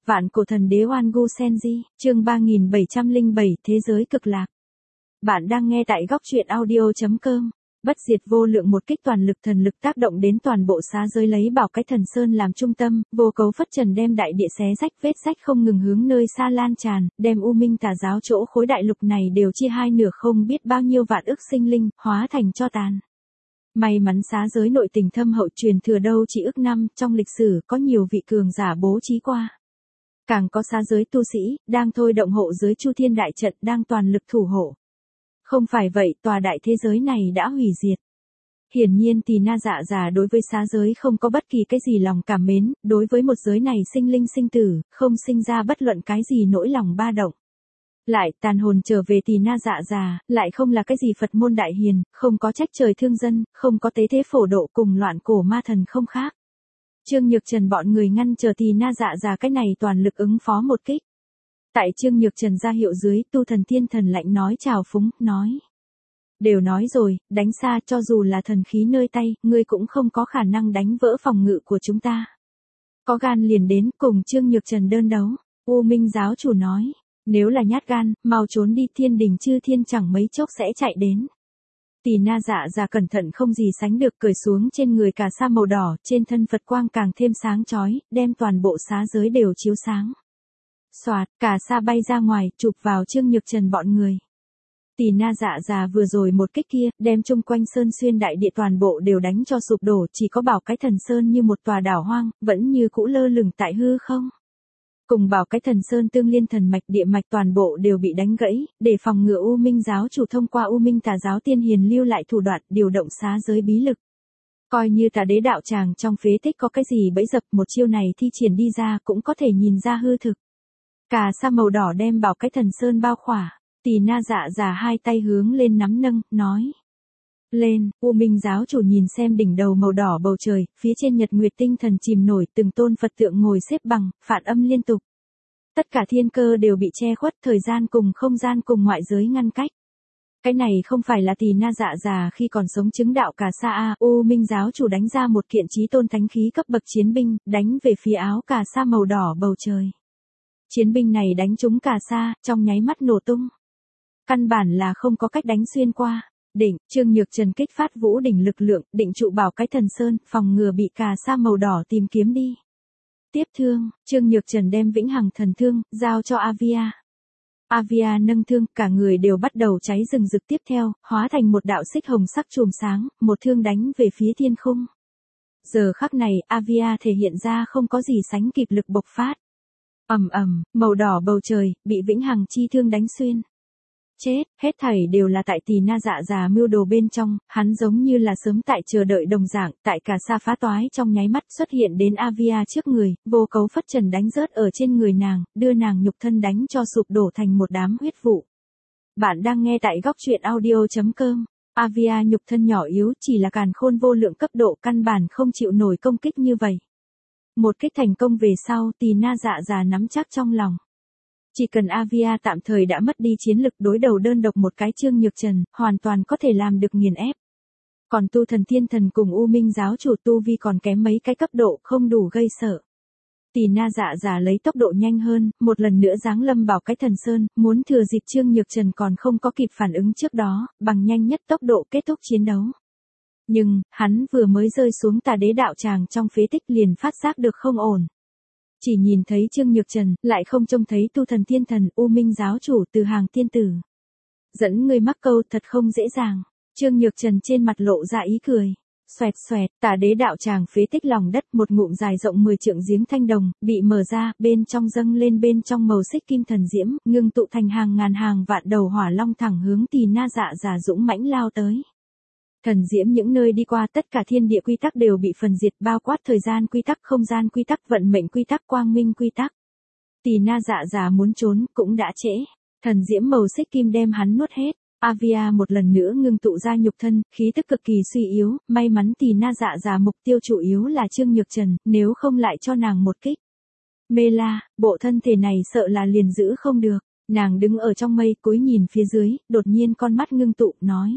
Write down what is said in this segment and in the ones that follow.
Vạn cổ thần đế Oan Gu Senji, chương 3707, Thế giới cực lạc. Bạn đang nghe tại góc truyện audio.com. Bất diệt vô lượng một kích toàn lực thần lực tác động đến toàn bộ xá giới, lấy Bảo Cái Thần Sơn làm trung tâm, vô cấu phất trần đem đại địa xé rách, vết rách không ngừng hướng nơi xa lan tràn, đem U Minh Tà giáo chỗ khối đại lục này đều chia hai nửa, không biết bao nhiêu vạn ức sinh linh hóa thành tro tàn. May mắn xá giới nội tình thâm hậu, truyền thừa đâu chỉ ức năm, trong lịch sử có nhiều vị cường giả bố trí qua. Càng có xá giới tu sĩ đang thôi động hộ giới Chu Thiên đại trận, đang toàn lực thủ hộ. Không phải vậy, tòa đại thế giới này đã hủy diệt. Hiển nhiên Tỳ Na Dạ Già đối với xá giới không có bất kỳ cái gì lòng cảm mến, đối với một giới này sinh linh sinh tử, không sinh ra bất luận cái gì nỗi lòng ba động. Lại tàn hồn trở về Tỳ Na Dạ Già, lại không là cái gì Phật môn đại hiền, không có trách trời thương dân, không có tế thế phổ độ, cùng loạn cổ ma thần không khác. Trương Nhược Trần bọn người ngăn chờ Tỳ Na Dạ Già cái này toàn lực ứng phó một kích. Tại Trương Nhược Trần ra hiệu dưới, Tu Thần Thiên Thần lạnh nói chào phúng, nói. Đều nói rồi, đánh xa, cho dù là thần khí nơi tay, ngươi cũng không có khả năng đánh vỡ phòng ngự của chúng ta. Có gan liền đến, cùng Trương Nhược Trần đơn đấu. U Minh giáo chủ nói, nếu là nhát gan, mau trốn đi, Thiên Đình chư thiên chẳng mấy chốc sẽ chạy đến. Tỳ Na Dạ Già cẩn thận không gì sánh được, cởi xuống trên người cà sa màu đỏ, trên thân Phật quang càng thêm sáng chói, đem toàn bộ xá giới đều chiếu sáng. Soạt, cà sa bay ra ngoài, chụp vào Trương Nhược Trần bọn người. Tỳ Na Dạ Già vừa rồi một kích kia, đem chung quanh sơn xuyên đại địa toàn bộ đều đánh cho sụp đổ, chỉ có Bảo Cái Thần Sơn như một tòa đảo hoang, vẫn như cũ lơ lửng tại hư không. Cùng Bảo Cái Thần Sơn tương liên thần mạch địa mạch toàn bộ đều bị đánh gãy, để phòng ngừa U Minh giáo chủ thông qua U Minh Tà giáo tiên hiền lưu lại thủ đoạn điều động xá giới bí lực. Coi như Tà đế đạo tràng trong phế tích có cái gì bẫy dập, một chiêu này thi triển đi ra cũng có thể nhìn ra hư thực. Cà sa màu đỏ đem Bảo Cái Thần Sơn bao khỏa, Tỳ Na Dạ Già hai tay hướng lên nắm nâng, nói. Lên, U Minh giáo chủ nhìn xem đỉnh đầu màu đỏ bầu trời, phía trên nhật nguyệt tinh thần chìm nổi, từng tôn Phật tượng ngồi xếp bằng, phản âm liên tục. Tất cả thiên cơ đều bị che khuất, thời gian cùng không gian cùng ngoại giới ngăn cách. Cái này không phải là Tỳ Na Dạ Già khi còn sống chứng đạo cà sa a. U Minh giáo chủ đánh ra một kiện chí tôn thánh khí cấp bậc chiến binh, đánh về phía áo cà sa màu đỏ bầu trời. Chiến binh này đánh trúng cà sa, trong nháy mắt nổ tung. Căn bản là không có cách đánh xuyên qua. Đỉnh, Trương Nhược Trần kích phát vũ đỉnh lực lượng, định trụ Bảo Cái Thần Sơn, phòng ngừa bị cà sa màu đỏ tìm kiếm đi. Tiếp thương, Trương Nhược Trần đem vĩnh hằng thần thương, giao cho Avia. Avia nâng thương, cả người đều bắt đầu cháy rừng rực, tiếp theo, hóa thành một đạo xích hồng sắc chùm sáng, một thương đánh về phía thiên khung. Giờ khắc này, Avia thể hiện ra không có gì sánh kịp lực bộc phát. Ầm ầm, màu đỏ bầu trời, bị vĩnh hằng chi thương đánh xuyên. Chết, hết thảy đều là tại Tỳ Na Dạ Già mưu đồ bên trong, hắn giống như là sớm tại chờ đợi đồng dạng, tại cà sa phá toái trong nháy mắt xuất hiện đến Avia trước người, vô cấu phất trần đánh rớt ở trên người nàng, đưa nàng nhục thân đánh cho sụp đổ thành một đám huyết vụ. Bạn đang nghe tại góc truyện audio.com. Avia nhục thân nhỏ yếu, chỉ là càn khôn vô lượng cấp độ, căn bản không chịu nổi công kích như vậy. Một kích thành công về sau, Tỳ Na Dạ Già nắm chắc trong lòng. Chỉ cần Avia tạm thời đã mất đi chiến lực, đối đầu đơn độc một cái Trương Nhược Trần, hoàn toàn có thể làm được nghiền ép. Còn Tu Thần Thiên Thần cùng U Minh giáo chủ tu vi còn kém mấy cái cấp độ, không đủ gây sợ. Tỳ Na Dạ Già lấy tốc độ nhanh hơn, một lần nữa giáng lâm Bảo Cái Thần Sơn, muốn thừa dịp Trương Nhược Trần còn không có kịp phản ứng trước đó, bằng nhanh nhất tốc độ kết thúc chiến đấu. Nhưng, hắn vừa mới rơi xuống Tà đế đạo tràng trong phế tích liền phát giác được không ổn. Chỉ nhìn thấy Trương Nhược Trần, lại không trông thấy Tu Thần Thiên Thần, U Minh giáo chủ từ hàng tiên tử. Dẫn người mắc câu thật không dễ dàng. Trương Nhược Trần trên mặt lộ ra ý cười. Xoẹt xoẹt, Tà đế đạo tràng phế tích lòng đất, một ngụm dài rộng 10 trượng giếng thanh đồng, bị mở ra, bên trong dâng lên bên trong màu xích kim thần diễm, ngưng tụ thành hàng ngàn hàng vạn đầu hỏa long thẳng hướng Tỳ Na Dạ Già dũng mãnh lao tới. Thần diễm những nơi đi qua, tất cả thiên địa quy tắc đều bị phần diệt, bao quát thời gian quy tắc, không gian quy tắc, vận mệnh quy tắc, quang minh quy tắc. Tỳ Na Dạ Già muốn trốn, cũng đã trễ. Thần diễm màu xích kim đem hắn nuốt hết. Avia một lần nữa ngưng tụ ra nhục thân, khí tức cực kỳ suy yếu, may mắn Tỳ Na Dạ Già mục tiêu chủ yếu là Trương Nhược Trần, nếu không lại cho nàng một kích. Mê la, bộ thân thể này sợ là liền giữ không được. Nàng đứng ở trong mây, cúi nhìn phía dưới, đột nhiên con mắt ngưng tụ, nói.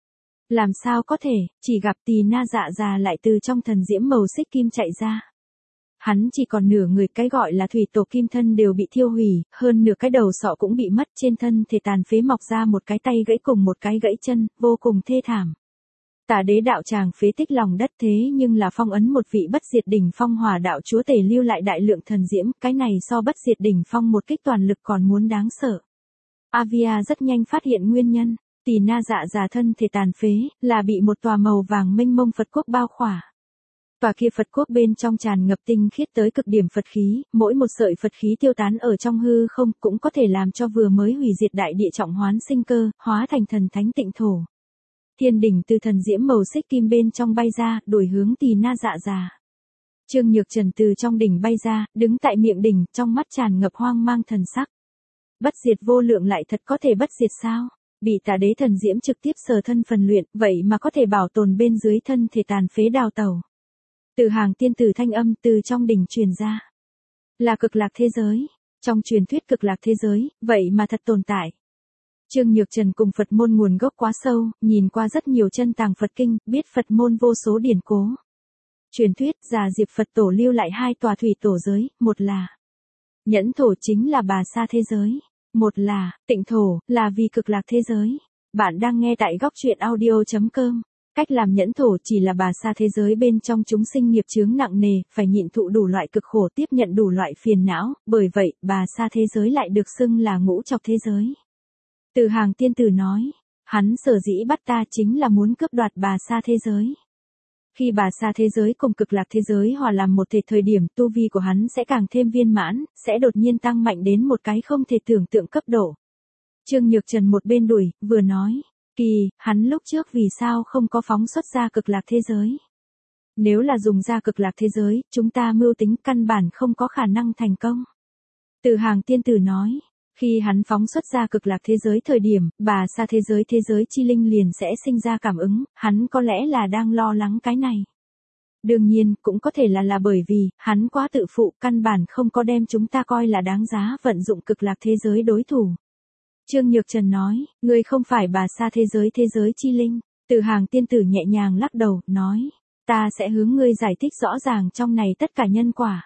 Làm sao có thể, chỉ gặp Tỳ Na Dạ Già lại từ trong thần diễm màu xích kim chạy ra. Hắn chỉ còn nửa người, cái gọi là thủy tổ kim thân đều bị thiêu hủy, hơn nửa cái đầu sọ cũng bị mất, trên thân thể tàn phế mọc ra một cái tay gãy cùng một cái gãy chân, vô cùng thê thảm. Tả đế đạo tràng phế tích lòng đất thế nhưng là phong ấn một vị bất diệt đỉnh phong hỏa đạo chúa tể lưu lại đại lượng thần diễm, cái này so bất diệt đỉnh phong một kích toàn lực còn muốn đáng sợ. Avia rất nhanh phát hiện nguyên nhân, Tỳ Na Dạ Già thân thể tàn phế, là bị một tòa màu vàng mênh mông Phật quốc bao khỏa. Tòa kia Phật quốc bên trong tràn ngập tinh khiết tới cực điểm Phật khí, mỗi một sợi Phật khí tiêu tán ở trong hư không cũng có thể làm cho vừa mới hủy diệt đại địa trọng hoán sinh cơ, hóa thành thần thánh tịnh thổ. Thiên đỉnh từ thần diễm màu xích kim bên trong bay ra, đuổi hướng Tỳ Na Dạ Già. Trương Nhược Trần từ trong đỉnh bay ra, đứng tại miệng đỉnh, trong mắt tràn ngập hoang mang thần sắc. Bất diệt vô lượng lại thật có thể bất diệt sao? Bị Tả đế thần diễm trực tiếp sờ thân phần luyện, vậy mà có thể bảo tồn bên dưới thân thể tàn phế đào tẩu. Từ hàng tiên tử thanh âm từ trong đỉnh truyền ra. Là cực lạc thế giới. Trong truyền thuyết cực lạc thế giới, vậy mà thật tồn tại. Trương Nhược Trần cùng Phật môn nguồn gốc quá sâu, nhìn qua rất nhiều chân tàng Phật kinh, biết Phật môn vô số điển cố. Truyền thuyết, Già Diệp Phật tổ lưu lại 2 tòa thủy tổ giới, một là Nhẫn thổ chính là Bà Sa thế giới, một là Tịnh thổ, là vì cực lạc thế giới. Bạn đang nghe tại góc truyện audio.com. Cách làm nhẫn thổ chỉ là Bà Sa thế giới bên trong chúng sinh nghiệp chướng nặng nề, phải nhịn thụ đủ loại cực khổ, tiếp nhận đủ loại phiền não, bởi vậy, Bà Sa thế giới lại được xưng là ngũ trọc thế giới. Từ hàng tiên tử nói, hắn sở dĩ bắt ta chính là muốn cướp đoạt Bà Sa thế giới. Khi Bà Sa thế giới cùng cực lạc thế giới hòa làm một thể thời điểm, tu vi của hắn sẽ càng thêm viên mãn, sẽ đột nhiên tăng mạnh đến một cái không thể tưởng tượng cấp độ. Trương Nhược Trần một bên đuổi, vừa nói, kỳ, hắn lúc trước vì sao không có phóng xuất ra cực lạc thế giới? Nếu là dùng ra cực lạc thế giới, chúng ta mưu tính căn bản không có khả năng thành công. Từ hàng tiên tử nói, khi hắn phóng xuất ra cực lạc thế giới thời điểm, Bà Sa thế giới chi linh liền sẽ sinh ra cảm ứng, hắn có lẽ là đang lo lắng cái này. Đương nhiên, cũng có thể là bởi vì, hắn quá tự phụ, căn bản không có đem chúng ta coi là đáng giá vận dụng cực lạc thế giới đối thủ. Trương Nhược Trần nói, ngươi không phải Bà Sa thế giới chi linh. Từ hàng tiên tử nhẹ nhàng lắc đầu, nói, ta sẽ hướng ngươi giải thích rõ ràng trong này tất cả nhân quả.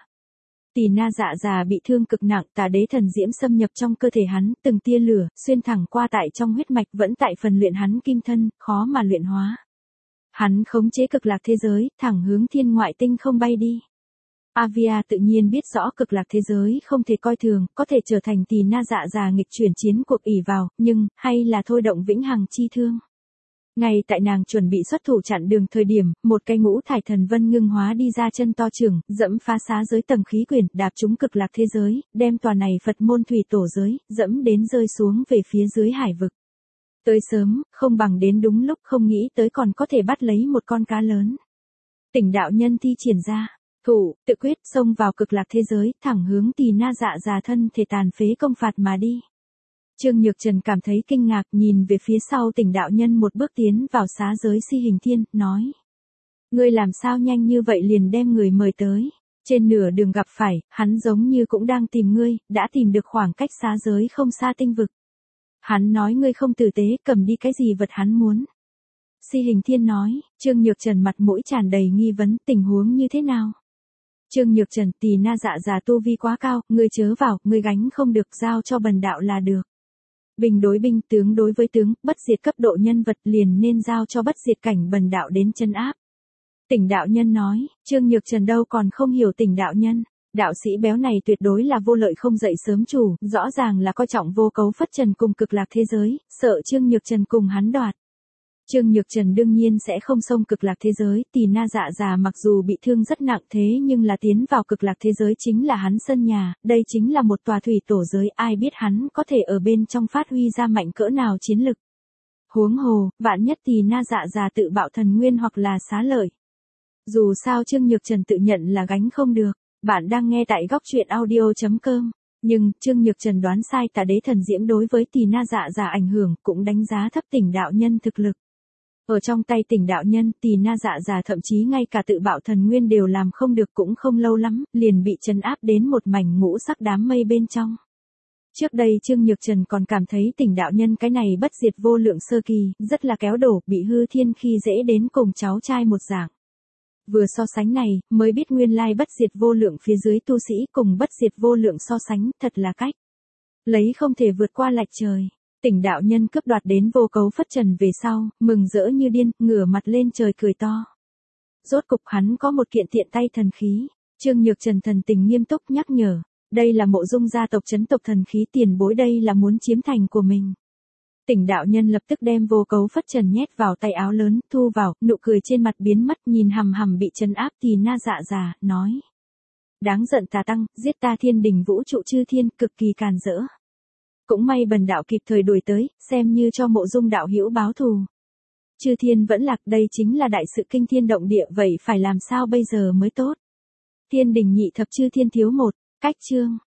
Tỳ Na Dạ Già bị thương cực nặng, Tả đế thần diễm xâm nhập trong cơ thể hắn, từng tia lửa, xuyên thẳng qua tại trong huyết mạch, vẫn tại phần luyện hắn kim thân, khó mà luyện hóa. Hắn khống chế cực lạc thế giới, thẳng hướng thiên ngoại tinh không bay đi. Avia tự nhiên biết rõ cực lạc thế giới không thể coi thường, có thể trở thành Tỳ Na Dạ Già nghịch chuyển chiến cuộc ỷ vào, nhưng, hay là thôi động vĩnh hằng chi thương. Ngay tại nàng chuẩn bị xuất thủ chặn đường thời điểm, một cái ngũ thải thần vân ngưng hóa đi ra chân to trưởng, dẫm phá xá giới tầng khí quyển, đạp trúng cực lạc thế giới, đem tòa này Phật môn thủy tổ giới, dẫm đến rơi xuống về phía dưới hải vực. Tới sớm, không bằng đến đúng lúc, không nghĩ tới còn có thể bắt lấy một con cá lớn. Tỉnh đạo nhân thi triển ra, thủ, tự quyết xông vào cực lạc thế giới, thẳng hướng Tỳ Na Dạ Già thân thể tàn phế công phạt mà đi. Trương Nhược Trần cảm thấy kinh ngạc, nhìn về phía sau Tỉnh đạo nhân một bước tiến vào xá giới Si Hình Thiên, nói. Ngươi làm sao nhanh như vậy liền đem người mời tới. Trên nửa đường gặp phải, hắn giống như cũng đang tìm ngươi, đã tìm được khoảng cách xá giới không xa tinh vực. Hắn nói ngươi không tử tế, cầm đi cái gì vật hắn muốn. Si Hình Thiên nói, Trương Nhược Trần mặt mũi tràn đầy nghi vấn, tình huống như thế nào? Trương Nhược Trần, Tỳ Na Dạ Già tu vi quá cao, ngươi chớ vào, ngươi gánh không được, giao cho bần đạo là được. Binh đối binh, tướng đối với tướng, bất diệt cấp độ nhân vật liền nên giao cho bất diệt cảnh bần đạo đến chân áp. Tỉnh đạo nhân nói, Trương Nhược Trần đâu còn không hiểu Tỉnh đạo nhân. Đạo sĩ béo này tuyệt đối là vô lợi không dậy sớm chủ, rõ ràng là coi trọng Vô Cấu Phất Trần cùng cực lạc thế giới, sợ Trương Nhược Trần cùng hắn đoạt. Trương Nhược Trần đương nhiên sẽ không xông cực lạc thế giới, Tỳ Na Dạ Già mặc dù bị thương rất nặng thế nhưng là tiến vào cực lạc thế giới chính là hắn sân nhà, đây chính là một tòa thủy tổ giới, ai biết hắn có thể ở bên trong phát huy ra mạnh cỡ nào chiến lực. Huống hồ, vạn nhất Tỳ Na Dạ Già tự bạo thần nguyên hoặc là xá lợi. Dù sao Trương Nhược Trần tự nhận là gánh không được. Bạn đang nghe tại góc truyện audio.com. Nhưng, Trương Nhược Trần đoán sai, Tả đế thần diễm đối với Tỳ Na Dạ Già ảnh hưởng, cũng đánh giá thấp Tỉnh đạo nhân thực lực. Ở trong tay Tỉnh đạo nhân, Tỳ Na Dạ Già thậm chí ngay cả tự bạo thần nguyên đều làm không được, cũng không lâu lắm, liền bị trấn áp đến một mảnh ngũ sắc đám mây bên trong. Trước đây Trương Nhược Trần còn cảm thấy Tỉnh đạo nhân cái này bất diệt vô lượng sơ kỳ, rất là kéo đổ, bị hư thiên khi dễ đến cùng cháu trai một dạng. Vừa so sánh này, mới biết nguyên lai bất diệt vô lượng phía dưới tu sĩ cùng bất diệt vô lượng so sánh, thật là cách. Lấy không thể vượt qua lạch trời. Tỉnh đạo nhân cướp đoạt đến vô cấu phất trần về sau, mừng rỡ như điên, ngửa mặt lên trời cười to. Rốt cục hắn có một kiện tiện tay thần khí. Trương Nhược Trần thần tình nghiêm túc nhắc nhở. Đây là Mộ Dung gia tộc trấn tộc thần khí tiền bối, đây là muốn chiếm thành của mình. Tỉnh đạo nhân lập tức đem vô cấu phất trần nhét vào tay áo lớn, thu vào, nụ cười trên mặt biến mất, nhìn hằm hằm bị trấn áp Tỳ Na Dạ già, nói. Đáng giận tà tăng, giết ta thiên đình vũ trụ chư thiên, cực kỳ càn rỡ. Cũng may bần đạo kịp thời đuổi tới, xem như cho Mộ Dung đạo hữu báo thù. Chư thiên vẫn lạc, đây chính là đại sự kinh thiên động địa, vậy phải làm sao bây giờ mới tốt? Thiên đình nhị thập chư thiên thiếu một, cách chương.